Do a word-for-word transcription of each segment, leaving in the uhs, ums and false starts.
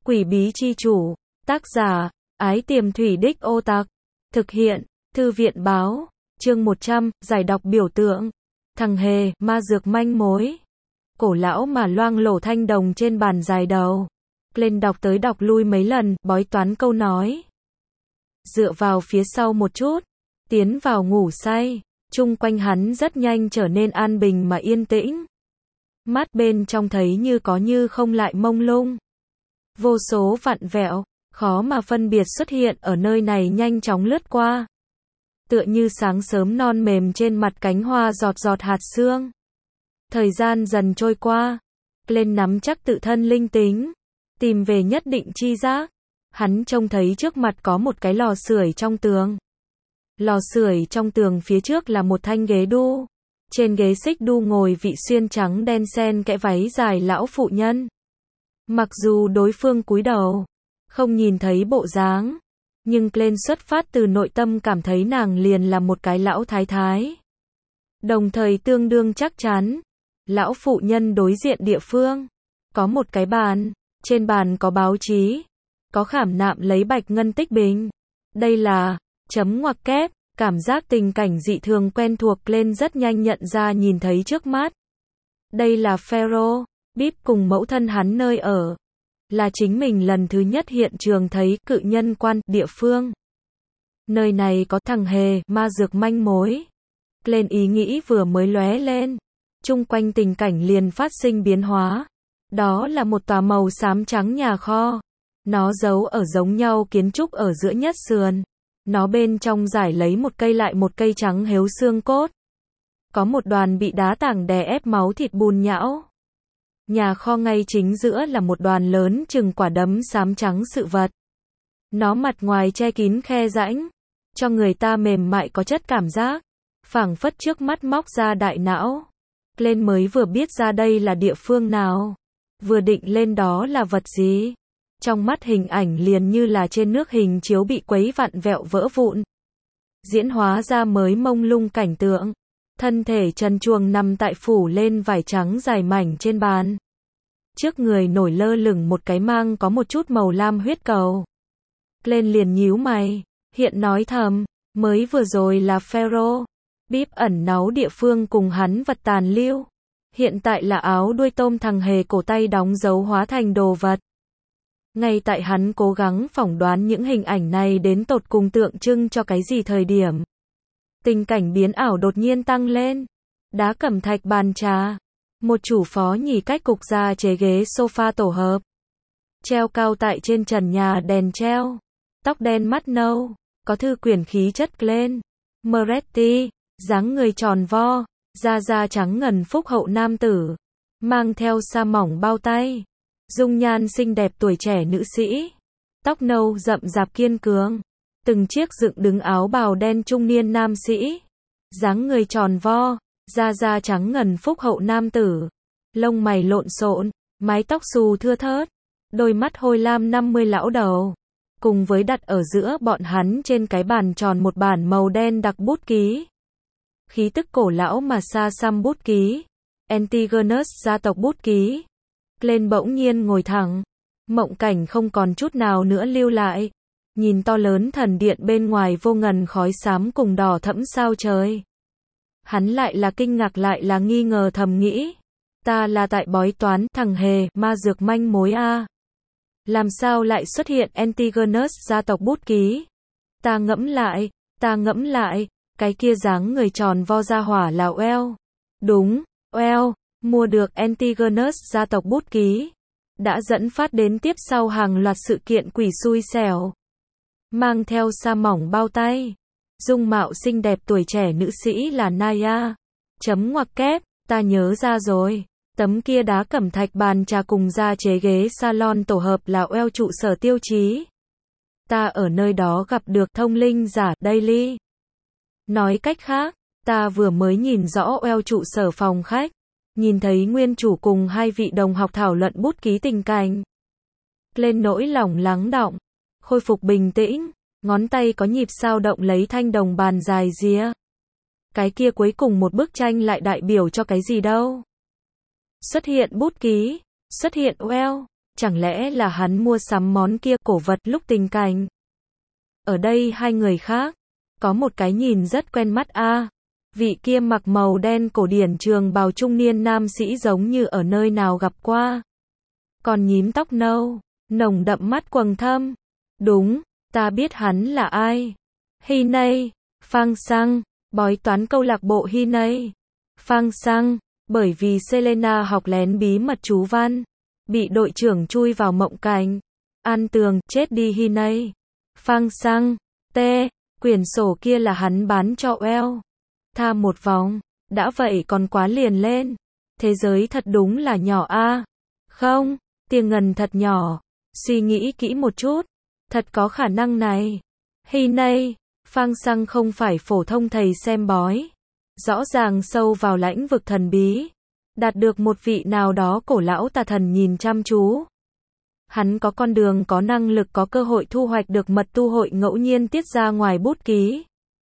Quỷ bí chi chủ, tác giả, Ái Tiềm Thủy Đích Ô Tặc, thực hiện, Thư viện báo, chương một trăm, giải đọc biểu tượng, thằng hề, ma dược manh mối. Cổ lão mà loang lổ thanh đồng trên bàn dài đầu. Lên đọc tới đọc lui mấy lần, bói toán câu nói. Dựa vào phía sau một chút, tiến vào ngủ say, chung quanh hắn rất nhanh trở nên an bình mà yên tĩnh. Mắt bên trong thấy như có như không lại mông lung. Vô số vặn vẹo, khó mà phân biệt xuất hiện ở nơi này nhanh chóng lướt qua. Tựa như sáng sớm non mềm trên mặt cánh hoa giọt giọt hạt sương. Thời gian dần trôi qua, lên nắm chắc tự thân linh tính, tìm về nhất định chi giác. Hắn trông thấy trước mặt có một cái lò sưởi trong tường. Lò sưởi trong tường phía trước là một thanh ghế đu. Trên ghế xích đu ngồi vị xuyên trắng đen xen kẽ váy dài lão phụ nhân. Mặc dù đối phương cúi đầu, không nhìn thấy bộ dáng, nhưng lên xuất phát từ nội tâm cảm thấy nàng liền là một cái lão thái thái. Đồng thời tương đương chắc chắn, lão phụ nhân đối diện địa phương, có một cái bàn, trên bàn có báo chí, có khảm nạm lấy bạch ngân tích bình. Đây là, chấm ngoặc kép, cảm giác tình cảnh dị thường quen thuộc lên rất nhanh nhận ra nhìn thấy trước mắt. Đây là Pharaoh, Bíp cùng mẫu thân hắn nơi ở. Là chính mình lần thứ nhất hiện trường thấy cự nhân quan địa phương. Nơi này có thằng hề, ma dược manh mối. Lên ý nghĩ vừa mới lóe lên. Chung quanh tình cảnh liền phát sinh biến hóa. Đó là một tòa màu xám trắng nhà kho. Nó giấu ở giống nhau kiến trúc ở giữa nhất sườn. Nó bên trong giải lấy một cây lại một cây trắng héo xương cốt. Có một đoàn bị đá tảng đè ép máu thịt bùn nhão. Nhà kho ngay chính giữa là một đoàn lớn chừng quả đấm xám trắng sự vật. Nó mặt ngoài che kín khe rãnh, cho người ta mềm mại có chất cảm giác, phảng phất trước mắt móc ra đại não. Lên mới vừa biết ra đây là địa phương nào, vừa định lên đó là vật gì. Trong mắt hình ảnh liền như là trên nước hình chiếu bị quấy vặn vẹo vỡ vụn. Diễn hóa ra mới mông lung cảnh tượng. Thân thể trần truồng nằm tại phủ lên vải trắng dài mảnh trên bàn. Trước người nổi lơ lửng một cái mang có một chút màu lam huyết cầu. Lên liền nhíu mày, hiện nói thầm, mới vừa rồi là Pharaoh, Bíp ẩn náu địa phương cùng hắn vật tàn lưu. Hiện tại là áo đuôi tôm thằng hề cổ tay đóng dấu hóa thành đồ vật. Ngay tại hắn cố gắng phỏng đoán những hình ảnh này đến tột cùng tượng trưng cho cái gì thời điểm. Tình cảnh biến ảo đột nhiên tăng lên. Đá cẩm thạch bàn trà. Một chủ phó nhì cách cục ra chế ghế sofa tổ hợp. Treo cao tại trên trần nhà đèn treo. Tóc đen mắt nâu. Có thư quyển khí chất lên. Moretti. Dáng người tròn vo. Da da trắng ngần phúc hậu nam tử. Mang theo sa mỏng bao tay. Dung nhan xinh đẹp tuổi trẻ nữ sĩ. Tóc nâu rậm rạp kiên cường. Từng chiếc dựng đứng áo bào đen trung niên nam sĩ. Dáng người tròn vo, da da trắng ngần phúc hậu nam tử. Lông mày lộn xộn, mái tóc xù thưa thớt. Đôi mắt hôi lam năm mươi lão đầu. Cùng với đặt ở giữa bọn hắn trên cái bàn tròn một bản màu đen đặc bút ký. Khí tức cổ lão mà xa xăm bút ký. Antigonus gia tộc bút ký. Lên bỗng nhiên ngồi thẳng. Mộng cảnh không còn chút nào nữa lưu lại. Nhìn to lớn thần điện bên ngoài vô ngần khói xám cùng đỏ thẫm sao trời. Hắn lại là kinh ngạc lại là nghi ngờ thầm nghĩ. Ta là tại bói toán thằng hề, ma dược manh mối a. Làm sao lại xuất hiện Antigonus gia tộc bút ký? Ta ngẫm lại, ta ngẫm lại, cái kia dáng người tròn vo ra hỏa là Well. Đúng, Well, mua được Antigonus gia tộc bút ký. Đã dẫn phát đến tiếp sau hàng loạt sự kiện quỷ xui xẻo. Mang theo sa mỏng bao tay. Dung mạo xinh đẹp tuổi trẻ nữ sĩ là Naya. Chấm ngoặc kép, ta nhớ ra rồi. Tấm kia đá cẩm thạch bàn trà cùng da chế ghế salon tổ hợp là Well trụ sở tiêu chí. Ta ở nơi đó gặp được thông linh giả Daily. Nói cách khác, ta vừa mới nhìn rõ Well trụ sở phòng khách. Nhìn thấy nguyên chủ cùng hai vị đồng học thảo luận bút ký tình cảnh. Lên nỗi lòng lắng đọng. Khôi phục bình tĩnh, ngón tay có nhịp sao động lấy thanh đồng bàn dài rìa. Cái kia cuối cùng một bức tranh lại đại biểu cho cái gì đâu? Xuất hiện bút ký, xuất hiện Well, Chẳng lẽ là hắn mua sắm món kia cổ vật lúc tình cảnh? Ở đây hai người khác, có một cái nhìn rất quen mắt a. À, vị kia mặc màu đen cổ điển trường bào trung niên nam sĩ giống như ở nơi nào gặp qua. Còn nhím tóc nâu, nồng đậm mắt quầng thâm. Đúng, ta biết hắn là ai. Hy Nay, Phang Sang, bói toán câu lạc bộ Hy Nay. Phang Sang, bởi vì Selena học lén bí mật chú văn, bị đội trưởng chui vào mộng cảnh. An tường, chết đi Hy Nay. Phang Sang, T, quyển sổ kia là hắn bán cho Well. Tha một vòng, đã vậy còn quá liền lên. Thế giới thật đúng là nhỏ a. À. Không, Tiền Ngân thật nhỏ. Suy nghĩ kỹ một chút, thật có khả năng này. Hy Nay, Phang Sang không phải phổ thông thầy xem bói. Rõ ràng sâu vào lãnh vực thần bí. Đạt được một vị nào đó cổ lão tà thần nhìn chăm chú. Hắn có con đường, có năng lực, có cơ hội thu hoạch được mật tu hội ngẫu nhiên tiết ra ngoài bút ký.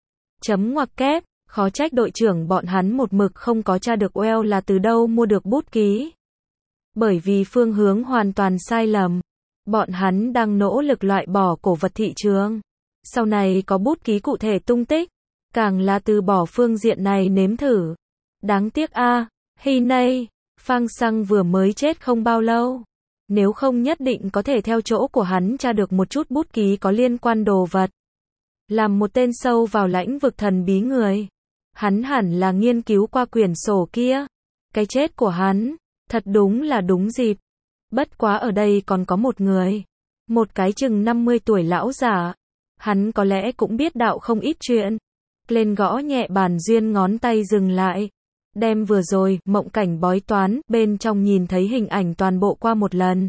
Chấm ngoặc kép, khó trách đội trưởng bọn hắn một mực không có tra được Well là từ đâu mua được bút ký. Bởi vì phương hướng hoàn toàn sai lầm. Bọn hắn đang nỗ lực loại bỏ cổ vật thị trường. Sau này có bút ký cụ thể tung tích, càng là từ bỏ phương diện này nếm thử. Đáng tiếc a, à, Hy Nay, Phang Sang vừa mới chết không bao lâu. Nếu không nhất định có thể theo chỗ của hắn tra được một chút bút ký có liên quan đồ vật. Làm một tên sâu vào lãnh vực thần bí người, hắn hẳn là nghiên cứu qua quyển sổ kia. Cái chết của hắn, thật đúng là đúng dịp. Bất quá ở đây còn có một người, một cái chừng năm mươi tuổi lão giả. Hắn có lẽ cũng biết đạo không ít chuyện. Lên gõ nhẹ bàn duyên ngón tay dừng lại. Đem vừa rồi, mộng cảnh bói toán, bên trong nhìn thấy hình ảnh toàn bộ qua một lần.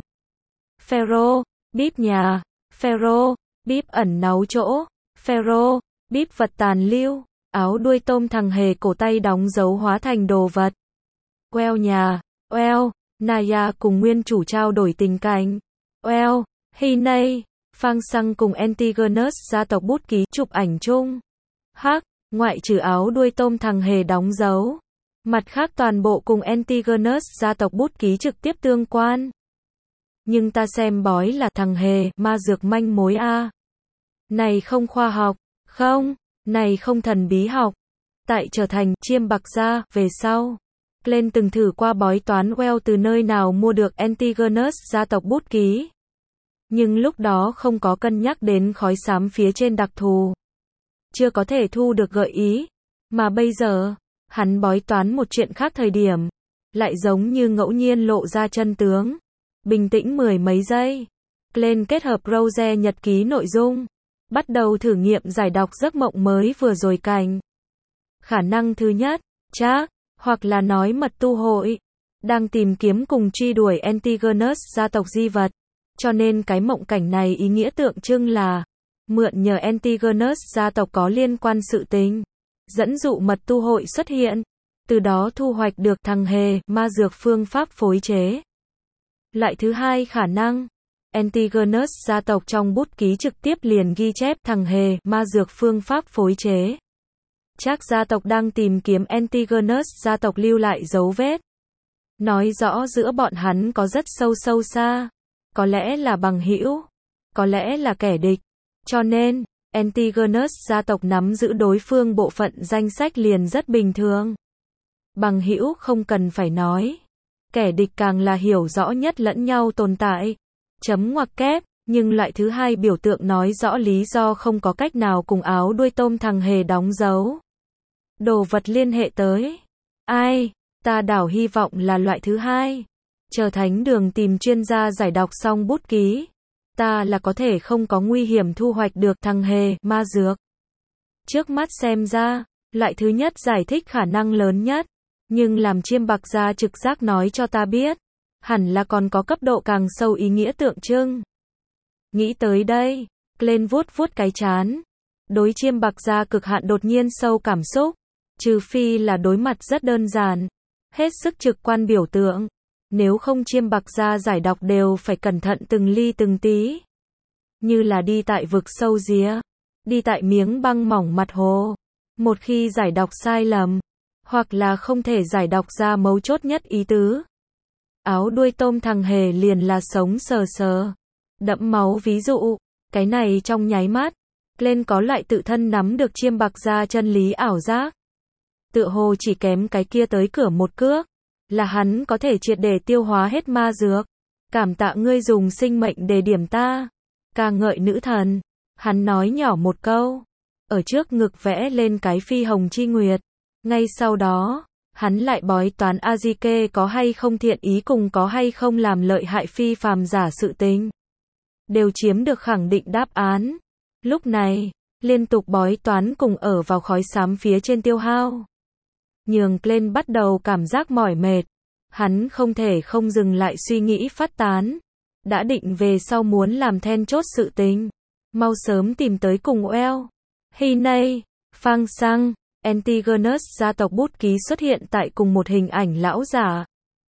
Pharaoh, bíp nhà, Pharaoh, bíp ẩn náu chỗ, Pharaoh, bíp vật tàn lưu, áo đuôi tôm thằng hề cổ tay đóng dấu hóa thành đồ vật. Well nhà, well, Naya cùng nguyên chủ trao đổi tình cảnh. Well, Hy Nay, Phang Sang cùng Antigonus gia tộc bút ký chụp ảnh chung. Hắc, ngoại trừ áo đuôi tôm thằng hề đóng dấu. Mặt khác toàn bộ cùng Antigonus gia tộc bút ký trực tiếp tương quan. Nhưng ta xem bói là thằng hề, ma dược manh mối a. À. Này không khoa học, không, này không thần bí học. Tại trở thành chiêm bạc gia, về sau. Glenn từng thử qua bói toán Well từ nơi nào mua được Antigonus gia tộc bút ký. Nhưng lúc đó không có cân nhắc đến khói xám phía trên đặc thù. Chưa có thể thu được gợi ý. Mà bây giờ, hắn bói toán một chuyện khác thời điểm. Lại giống như ngẫu nhiên lộ ra chân tướng. Bình tĩnh mười mấy giây. Glenn kết hợp Rose nhật ký nội dung. Bắt đầu thử nghiệm giải đọc giấc mộng mới vừa rồi cảnh. Khả năng thứ nhất, chắc, hoặc là nói mật tu hội. Đang tìm kiếm cùng truy đuổi Antigonus gia tộc di vật. Cho nên cái mộng cảnh này ý nghĩa tượng trưng là mượn nhờ Antigonus gia tộc có liên quan sự tình. Dẫn dụ mật tu hội xuất hiện. Từ đó thu hoạch được thằng hề, ma dược phương pháp phối chế. Loại thứ hai khả năng. Antigonus gia tộc trong bút ký trực tiếp liền ghi chép thằng hề, ma dược phương pháp phối chế. Chắc gia tộc đang tìm kiếm Antigonus gia tộc lưu lại dấu vết. Nói rõ giữa bọn hắn có rất sâu sâu xa. Có lẽ là bằng hữu, có lẽ là kẻ địch. Cho nên, Antigonus gia tộc nắm giữ đối phương bộ phận danh sách liền rất bình thường. Bằng hữu không cần phải nói. Kẻ địch càng là hiểu rõ nhất lẫn nhau tồn tại. Chấm ngoặc kép, nhưng loại thứ hai biểu tượng nói rõ lý do không có cách nào cùng áo đuôi tôm thằng hề đóng dấu. Đồ vật liên hệ tới. Ai? Ta đảo hy vọng là loại thứ hai. Chờ thánh đường tìm chuyên gia giải đọc xong bút ký. Ta là có thể không có nguy hiểm thu hoạch được thằng hề, ma dược. Trước mắt xem ra, loại thứ nhất giải thích khả năng lớn nhất. Nhưng làm chiêm bạc gia trực giác nói cho ta biết. Hẳn là còn có cấp độ càng sâu ý nghĩa tượng trưng. Nghĩ tới đây, Glenn vuốt vuốt cái trán. Đối chiêm bạc gia cực hạn đột nhiên sâu cảm xúc. Trừ phi là đối mặt rất đơn giản. Hết sức trực quan biểu tượng. Nếu không chiêm bạc gia giải đọc đều phải cẩn thận từng ly từng tí. Như là đi tại vực sâu ría. Đi tại miếng băng mỏng mặt hồ. Một khi giải đọc sai lầm. Hoặc là không thể giải đọc ra mấu chốt nhất ý tứ. áo đuôi tôm thằng Hề liền là sống sờ sờ, đẫm máu ví dụ, cái này trong nháy mắt, lên có loại tự thân nắm được chiêm bạc ra chân lý ảo giác. Tựa hồ chỉ kém cái kia tới cửa một cước, là hắn có thể triệt để tiêu hóa hết ma dược. Cảm tạ ngươi dùng sinh mệnh để điểm ta, ca ngợi nữ thần, hắn nói nhỏ một câu, ở trước ngực vẽ lên cái phi hồng chi nguyệt, ngay sau đó, hắn lại bói toán Azike có hay không thiện ý cùng có hay không làm lợi hại phi phàm giả sự tình. Đều chiếm được khẳng định đáp án. Lúc này, liên tục bói toán cùng ở vào khói xám phía trên tiêu hao. Nhường lên bắt đầu cảm giác mỏi mệt. Hắn không thể không dừng lại suy nghĩ phát tán. Đã định về sau muốn làm then chốt sự tình. Mau sớm tìm tới cùng Well. Hinay, Phang Sang, Antigonus gia tộc bút ký xuất hiện tại cùng một hình ảnh lão giả.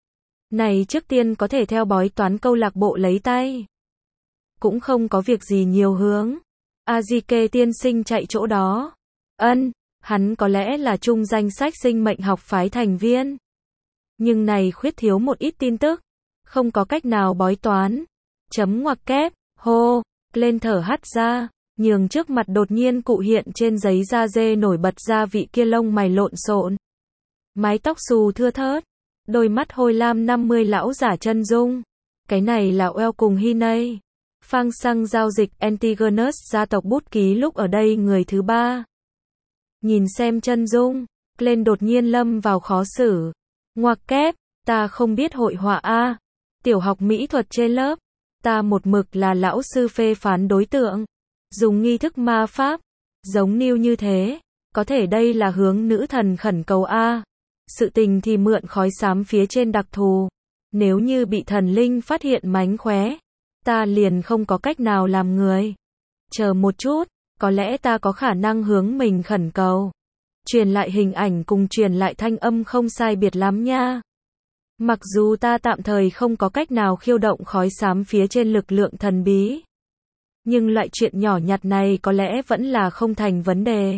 Này trước tiên có thể theo bói toán câu lạc bộ lấy tay. Cũng không có việc gì nhiều hướng. Azike tiên sinh chạy chỗ đó. Ân, hắn có lẽ là chung danh sách sinh mệnh học phái thành viên. Nhưng này khuyết thiếu một ít tin tức. Không có cách nào bói toán. Chấm ngoặc kép, hô, lên thở hắt ra. Nhường trước mặt đột nhiên cụ hiện trên giấy da dê nổi bật ra vị kia lông mày lộn xộn. Mái tóc xù thưa thớt. Đôi mắt hôi lam năm mươi lão giả chân dung. Cái này là Well cùng Hinay. Phang Sang giao dịch Antigonus gia tộc bút ký lúc ở đây người thứ ba. Nhìn xem chân dung, lên đột nhiên lâm vào khó xử. Ngoặc kép, ta không biết hội họa a. Tiểu học mỹ thuật trên lớp, ta một mực là lão sư phê phán đối tượng. Dùng nghi thức ma pháp, giống New như thế, có thể đây là hướng nữ thần khẩn cầu a. Sự tình thì mượn khói xám phía trên đặc thù. Nếu như bị thần linh phát hiện mánh khóe, ta liền không có cách nào làm người. Chờ một chút, có lẽ ta có khả năng hướng mình khẩn cầu. Truyền lại hình ảnh cùng truyền lại thanh âm không sai biệt lắm nha. Mặc dù ta tạm thời không có cách nào khiêu động khói xám phía trên lực lượng thần bí. Nhưng loại chuyện nhỏ nhặt này có lẽ vẫn là không thành vấn đề.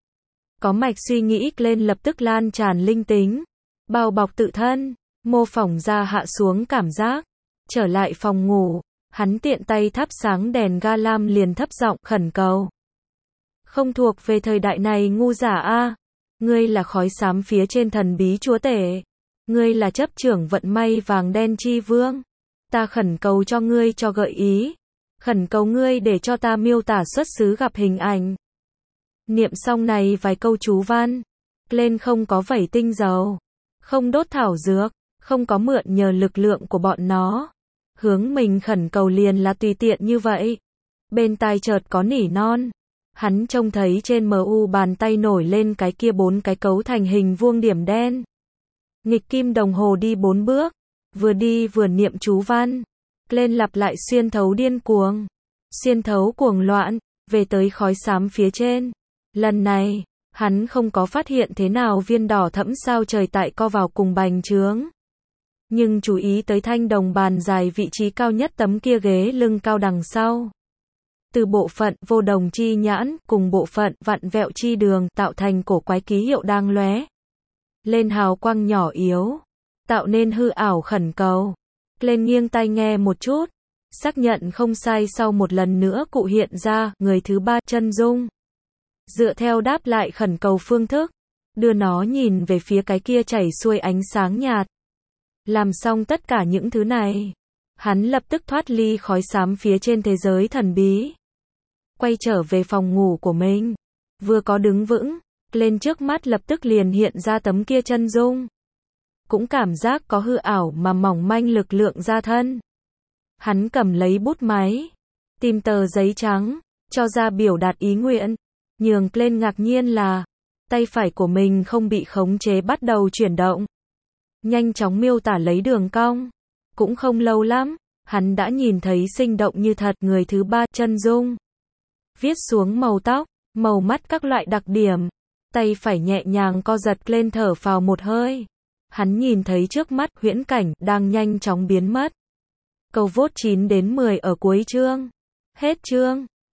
Có mạch suy nghĩ lên lập tức lan tràn linh tính. Bao bọc tự thân, mô phỏng ra hạ xuống cảm giác. Trở lại phòng ngủ, hắn tiện tay thắp sáng đèn ga lam liền thấp giọng khẩn cầu. Không thuộc về thời đại này ngu giả a. Ngươi là khói xám phía trên thần bí chúa tể. Ngươi là chấp trưởng vận may vàng đen chi vương. Ta khẩn cầu cho ngươi cho gợi ý. Khẩn cầu ngươi để cho ta miêu tả xuất xứ gặp hình ảnh. Niệm xong này vài câu chú văn. Lên không có vẩy tinh dầu. Không đốt thảo dược. Không có mượn nhờ lực lượng của bọn nó. Hướng mình khẩn cầu liền là tùy tiện như vậy. Bên tai chợt có nỉ non. Hắn trông thấy trên em u bàn tay nổi lên cái kia bốn cái cấu thành hình vuông điểm đen. Nghịch kim đồng hồ đi bốn bước. Vừa đi vừa niệm chú văn. Lên lặp lại xuyên thấu điên cuồng. Xuyên thấu cuồng loạn. Về tới khói xám phía trên. Lần này, hắn không có phát hiện thế nào viên đỏ thẫm sao trời tại co vào cùng bành trướng. Nhưng chú ý tới thanh đồng bàn dài vị trí cao nhất tấm kia ghế lưng cao đằng sau. Từ bộ phận vô đồng chi nhãn cùng bộ phận vặn vẹo chi đường tạo thành cổ quái ký hiệu đang lóe lên hào quang nhỏ yếu, tạo nên hư ảo khẩn cầu. Lên nghiêng tai nghe một chút, xác nhận không sai sau một lần nữa cụ hiện ra người thứ ba chân dung. Dựa theo đáp lại khẩn cầu phương thức, đưa nó nhìn về phía cái kia chảy xuôi ánh sáng nhạt. Làm xong tất cả những thứ này, hắn lập tức thoát ly khói xám phía trên thế giới thần bí. Quay trở về phòng ngủ của mình. Vừa có đứng vững, lên trước mắt lập tức liền hiện ra tấm kia chân dung. Cũng cảm giác có hư ảo mà mỏng manh lực lượng ra thân. Hắn cầm lấy bút máy, tìm tờ giấy trắng, cho ra biểu đạt ý nguyện. Nhường lên ngạc nhiên là, tay phải của mình không bị khống chế bắt đầu chuyển động. Nhanh chóng miêu tả lấy đường cong. Cũng không lâu lắm, hắn đã nhìn thấy sinh động như thật người thứ ba chân dung. Viết xuống màu tóc, màu mắt các loại đặc điểm. Tay phải nhẹ nhàng co giật lên thở phào một hơi. Hắn nhìn thấy trước mắt huyễn cảnh đang nhanh chóng biến mất. Câu vốt chín đến mười ở cuối chương. Hết chương.